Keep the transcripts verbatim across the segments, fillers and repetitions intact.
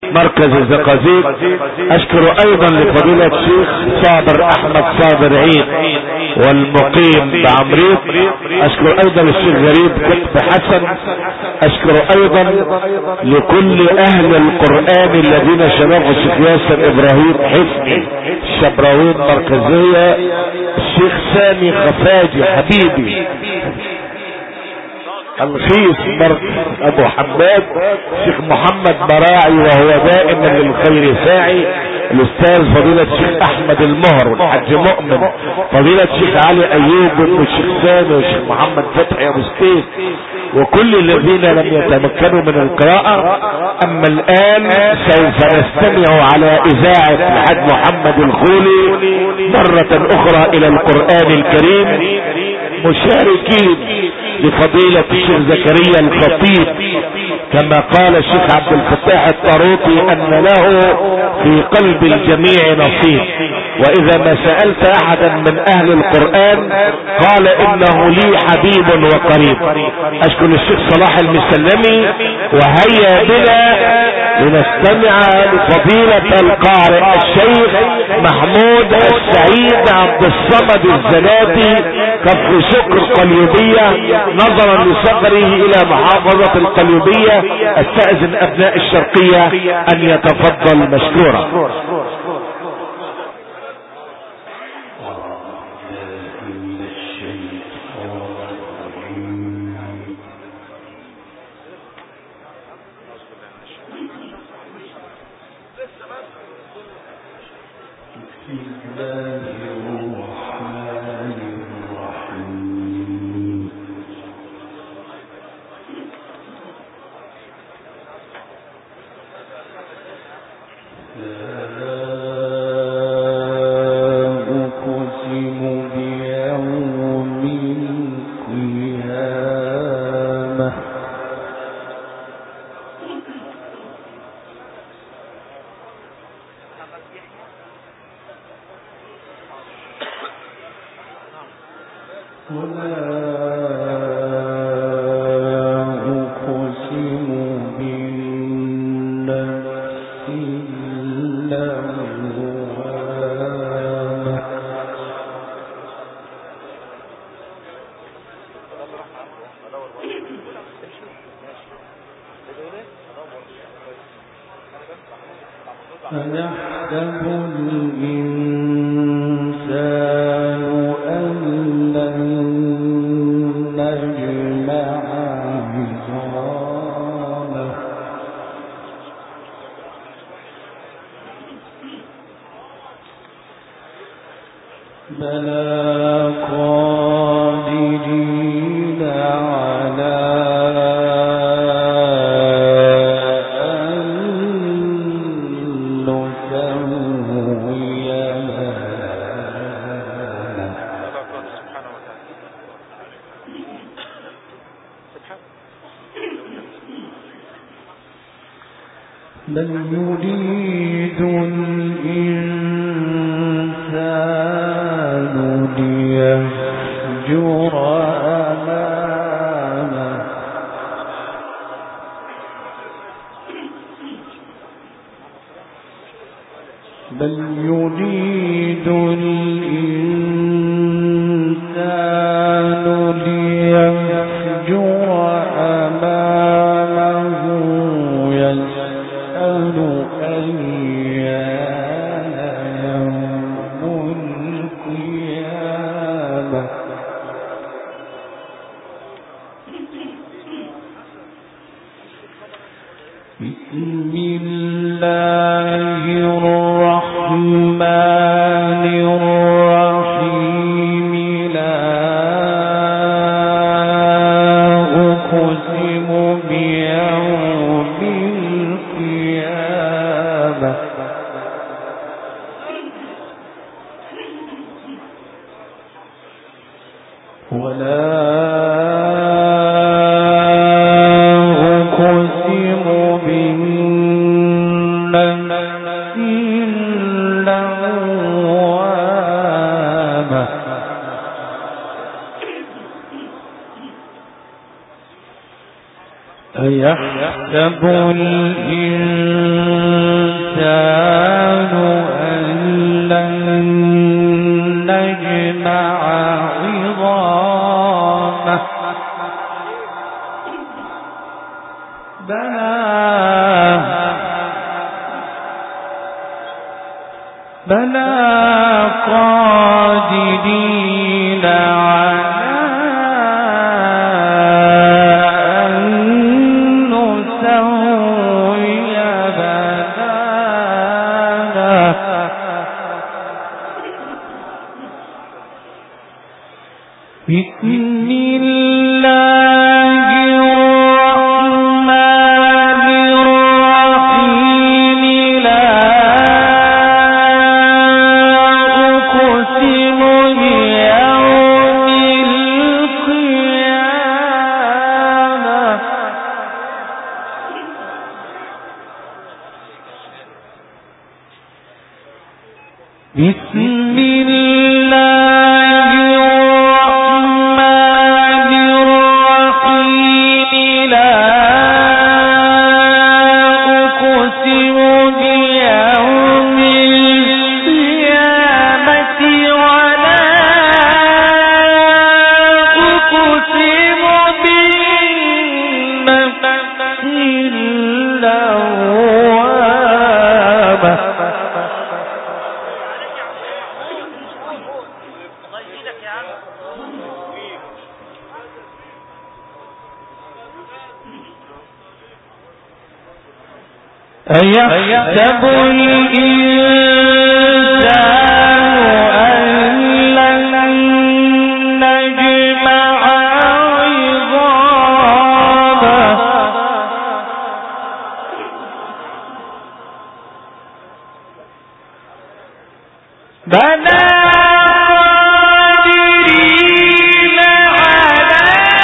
مركز الزقازيق. اشكر ايضا لفضيلة الشيخ صابر احمد صابر عيد والمقيم بعمريق. اشكر ايضا الشيخ غريب قطب حسن. اشكر ايضا لكل اهل القرآن الذين شرفوا الشيخ ياسر ابراهيم حسني الشبراوين مركزية، الشيخ سامي خفاجي حبيبي الخيس مركز ابو حماد، الشيخ محمد براعي وهو دائما للخير ساعي، الاستاذ فضيلة الشيخ احمد المهر والحاج مؤمن، فضيلة الشيخ علي ايوب والشيخ سامي والشيخ محمد فتحي ابو ستيف، وكل الذين لم يتمكنوا من القراءة. اما الان سوف نستمع على اذاعة الحاج محمد الخولي مرة اخرى الى القرآن الكريم، مشاركين لفضيلة الشيخ زكريا الخطيب كما قال الشيخ عبد الفتاح الطاروطي ان له في قلب الجميع نصيب. واذا ما سألت احدا من اهل القرآن قال انه لي حبيب وقريب. اشكر الشيخ صلاح المسلمي، وهيا بنا لنستمع لفضيلة القارئ الشيخ محمود السعيد عبد الصمد الزناتي كفر شكر قليوبية، نظرا لسفره الى محافظة القليوبية. استأذن ابناء الشرقية ان يتفضل مشكورا. بل يريد الإنسان ليفجر أمامه بل يريد الإنسان ليفجر أمامه يسأل أيان يوم القيامة بسم الله الرحمن الرحيم لا أقسم بيوم القيامة ولا أقسم بالنفس اللوامة أيحسب الإنسان بلى قادرين على أن نسوي بنانا بسم الله الرحمن الرحيم لا أقسم بيوم القيامة بسم الله الرحمن الرحيم لا أقسم بيوم القيامة ولا أقسم بالنفس اللوامة أيحسب الإنسان أن لن نجمع عظامه بلى قادرين على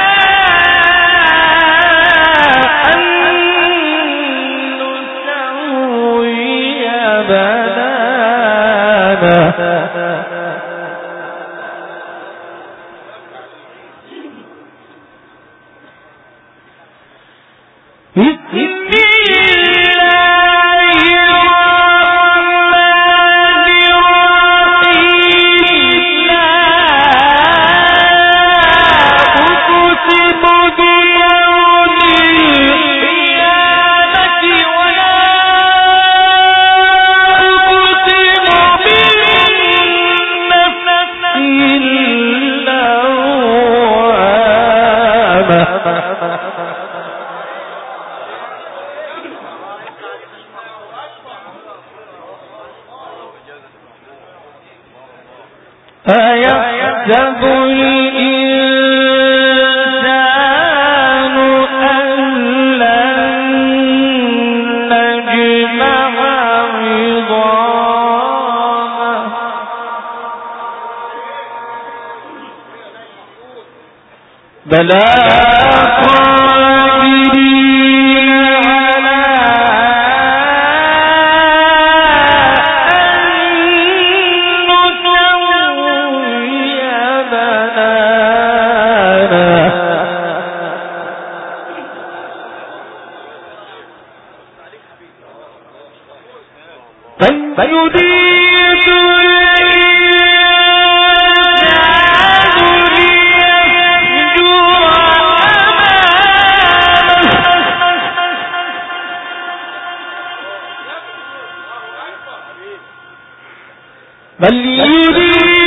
أن نسوي بنانا بسم الله الرحمن الرحيم لا أقسم بيوم القيامة ولا أقسم بالنفس اللوامة أيحسب الإنسان أن لن نجمع عظامه بلى قادرين على بل يريد الإنسان ليفجر أمامه بل يريد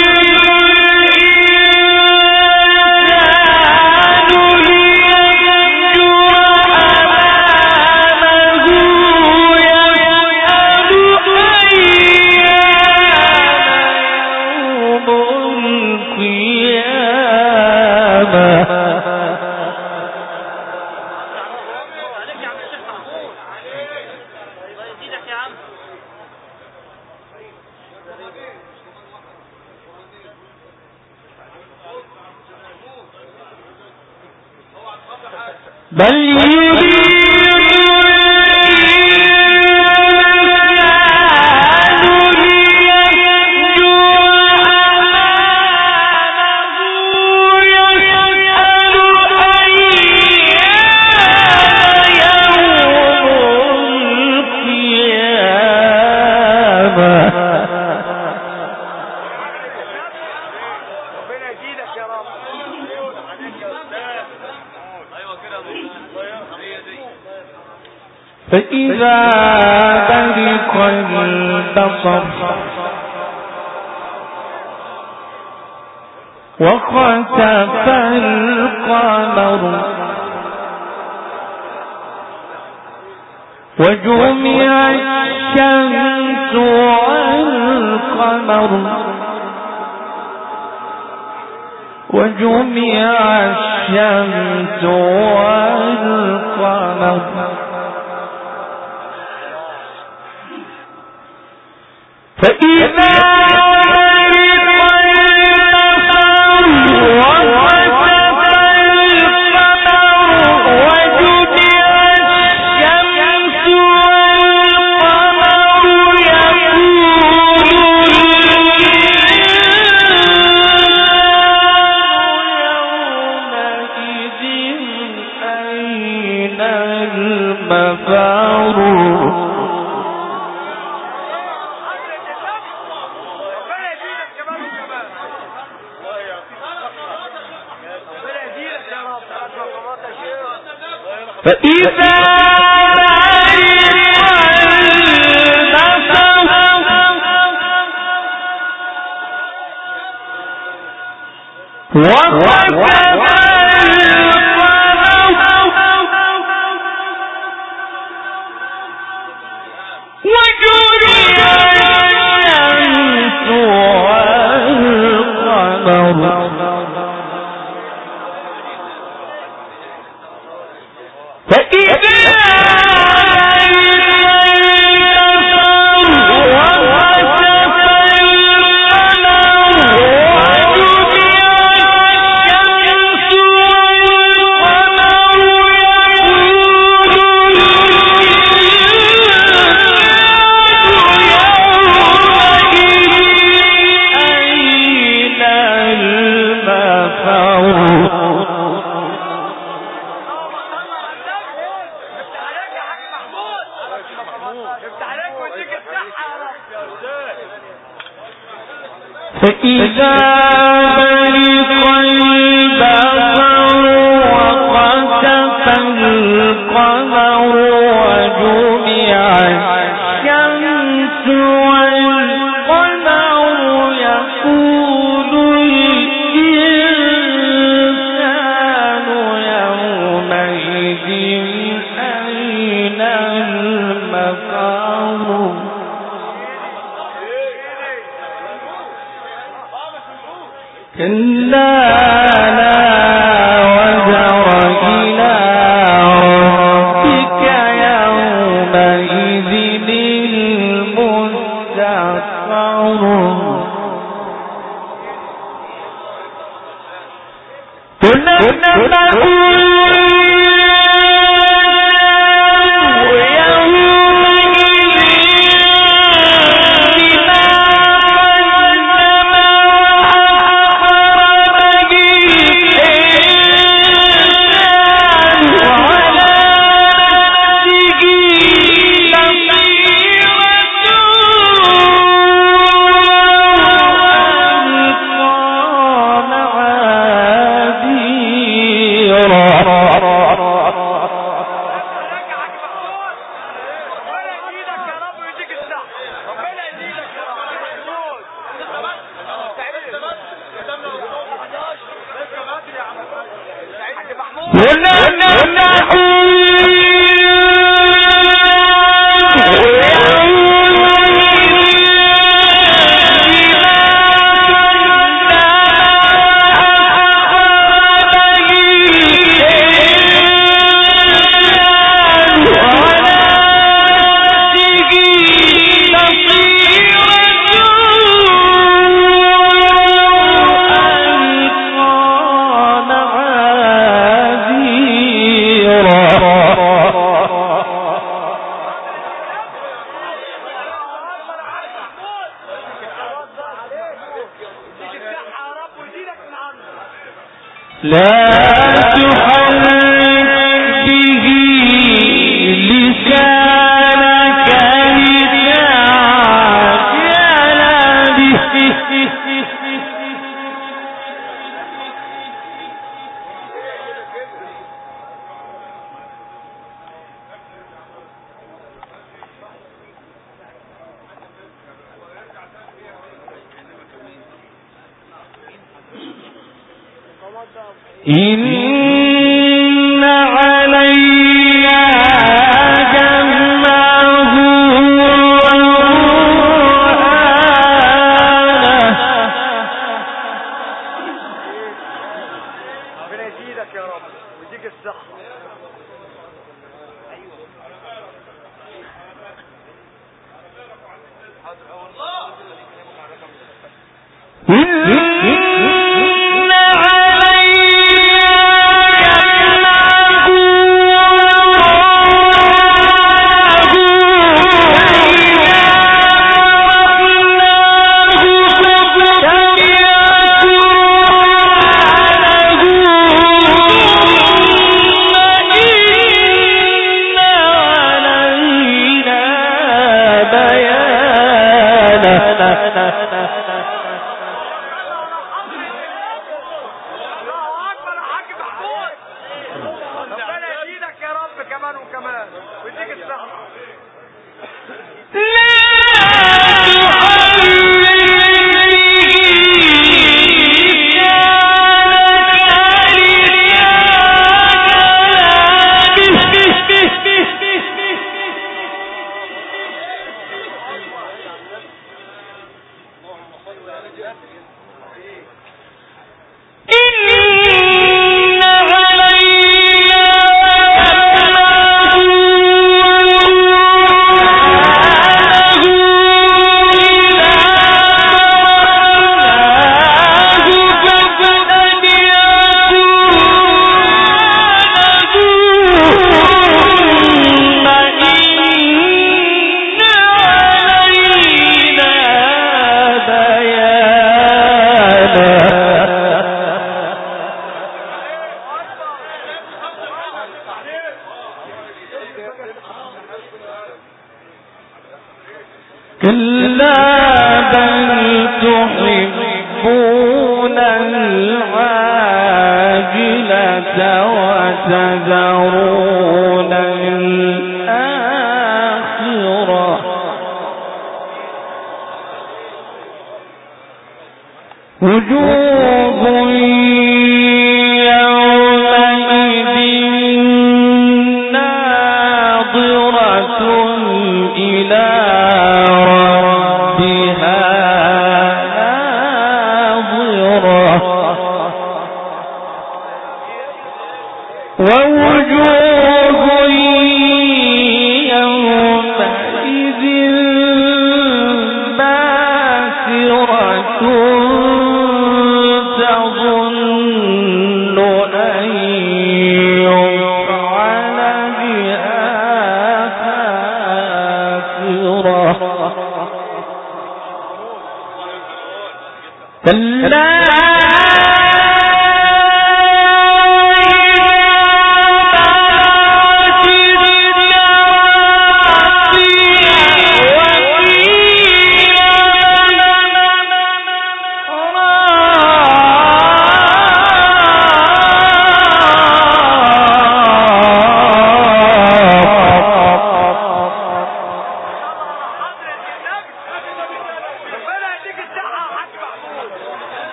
بل فإذا برق البصر وخسف القمر وجمع الشمس والقمر وجمع الشمس والقمر فإذا فإذا فإذا برق البصر وخسف القمر وجمع الشمس والقمر يقول الإنسان يومئذ أين المفر كلا لا وزر إلى ربك يومئذ المستقر تنبأ لا تحرك به لسانك لتعجل به إن علينا جمعه وقرآنه. ربنا يزيدك يا رب ويديك الصحة.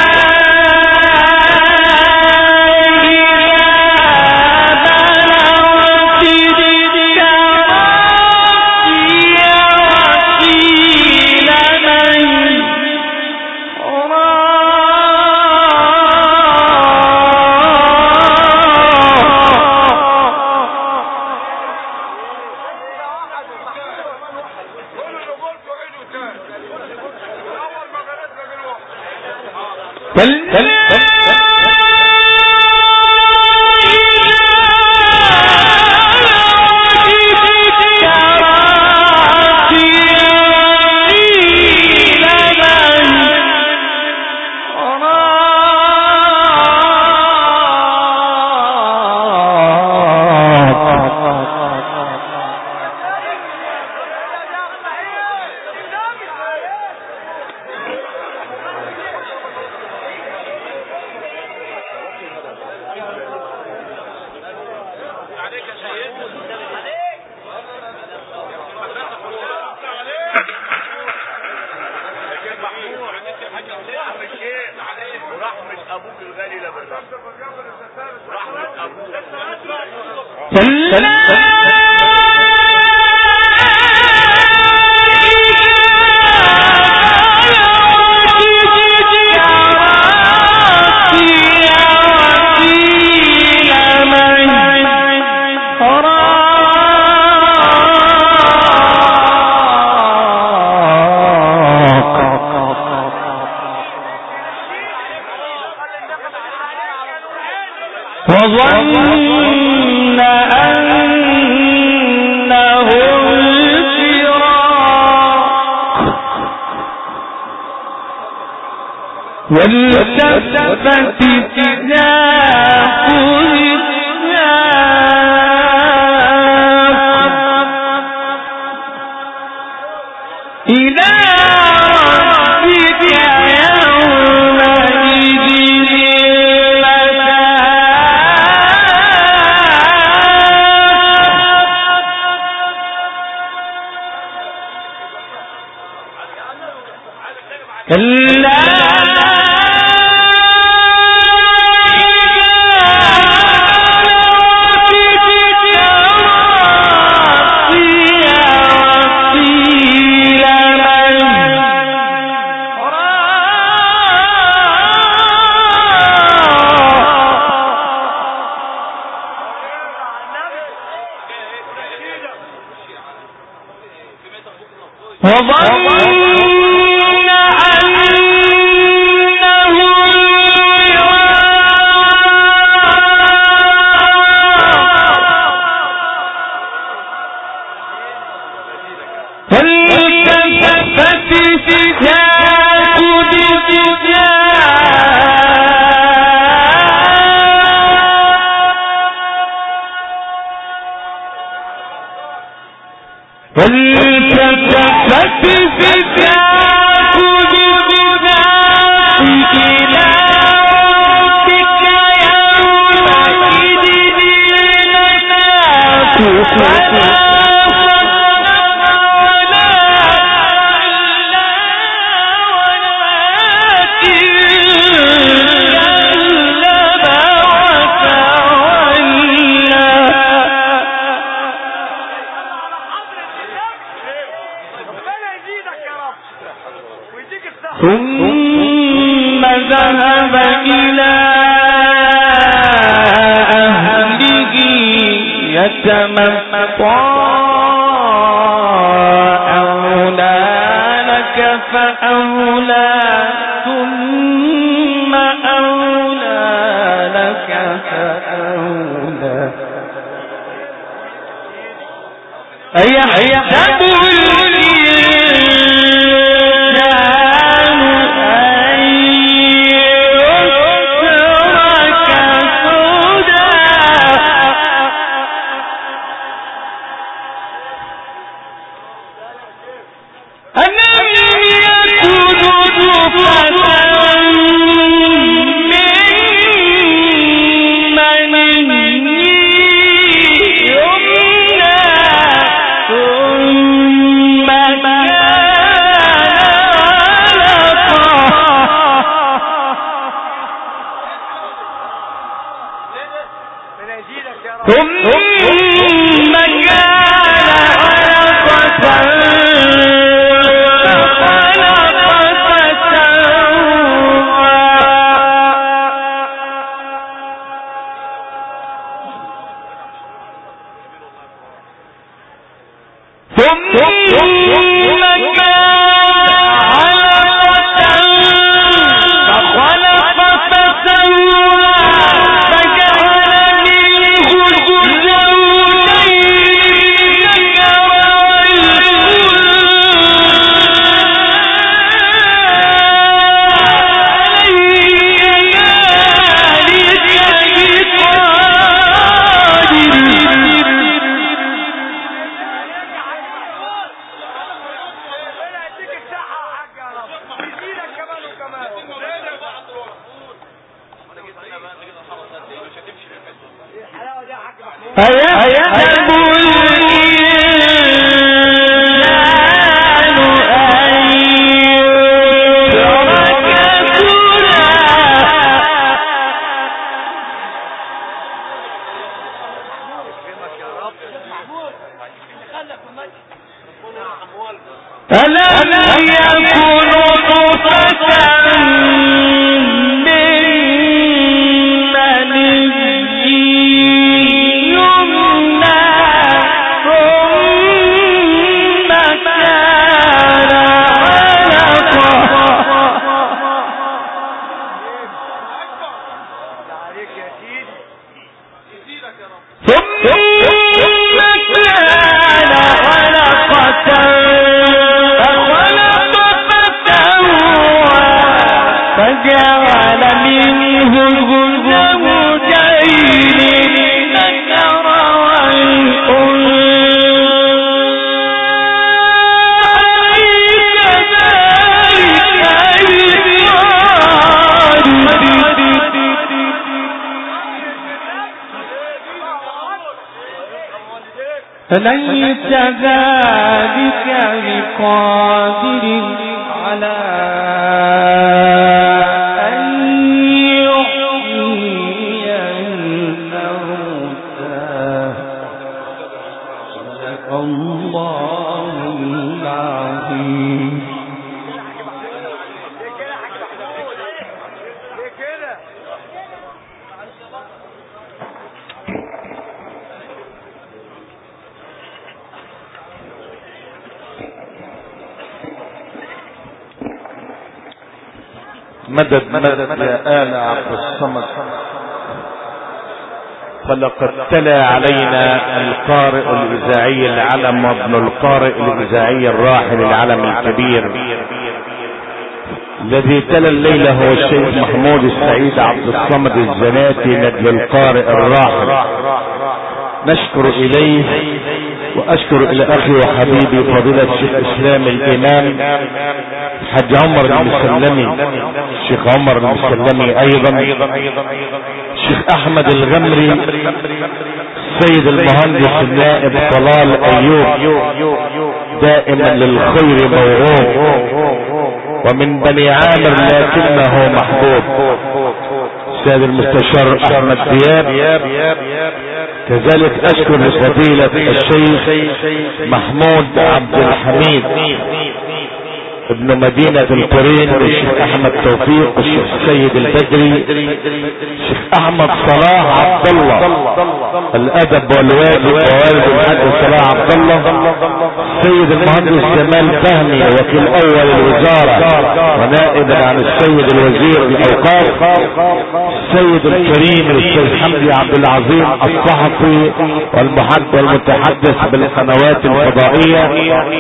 كلا وظن أنه الفراق والتفت الساق إلى ربك يومئذ كلا ثم ذهب إلى أهله يتمطى أولى لك فأولى ثم أولى لك فأولى أيحسب أيحسب الإنسان أن يترك سدى ألم يكن نطفة من مني يمنى ثم كان علقة ثم كان علقة فجعل منه الزوجين الذكر والأنثى أليس ذلك بقادر على مدد مدد يا آل عبد الصمد. فلقد تلا علينا القارئ الإذاعي العلم وابن القارئ الإذاعي الراحل العلم الكبير الذي تلا الليلة هو الشيخ محمود السعيد عبد الصمد الزناتي ندل القارئ الراحل. نشكر إليه وأشكر إلى أخي وحبيبي فضيلة الشيخ إسلام الإمام حج عمر المسلمي، الشيخ عمر المسلمي أيضا الشيخ أحمد الغمري، السيد المهندس النائب طلال أيوب دائما للخير موعود ومن بني عامر لكنه محبوب، السيد المستشار أحمد دياب. كذلك أشكر لفضيلة الشيخ محمود عبد الحميد ابن مدينة القرين والشيخ احمد توفيق والشيخ سيد البدري، الشيخ احمد صلاح عبد الله الادب والواجب ووالد الحاج صلاح عبد الله، السيد المهندس جمال فهمي وكيل اول الوزارة ونائب عن السيد الوزير الاوقاف، السيد الكريم الاستاذ حمدي عبد العظيم الصحفي والمتحدث بالقنوات الفضائية،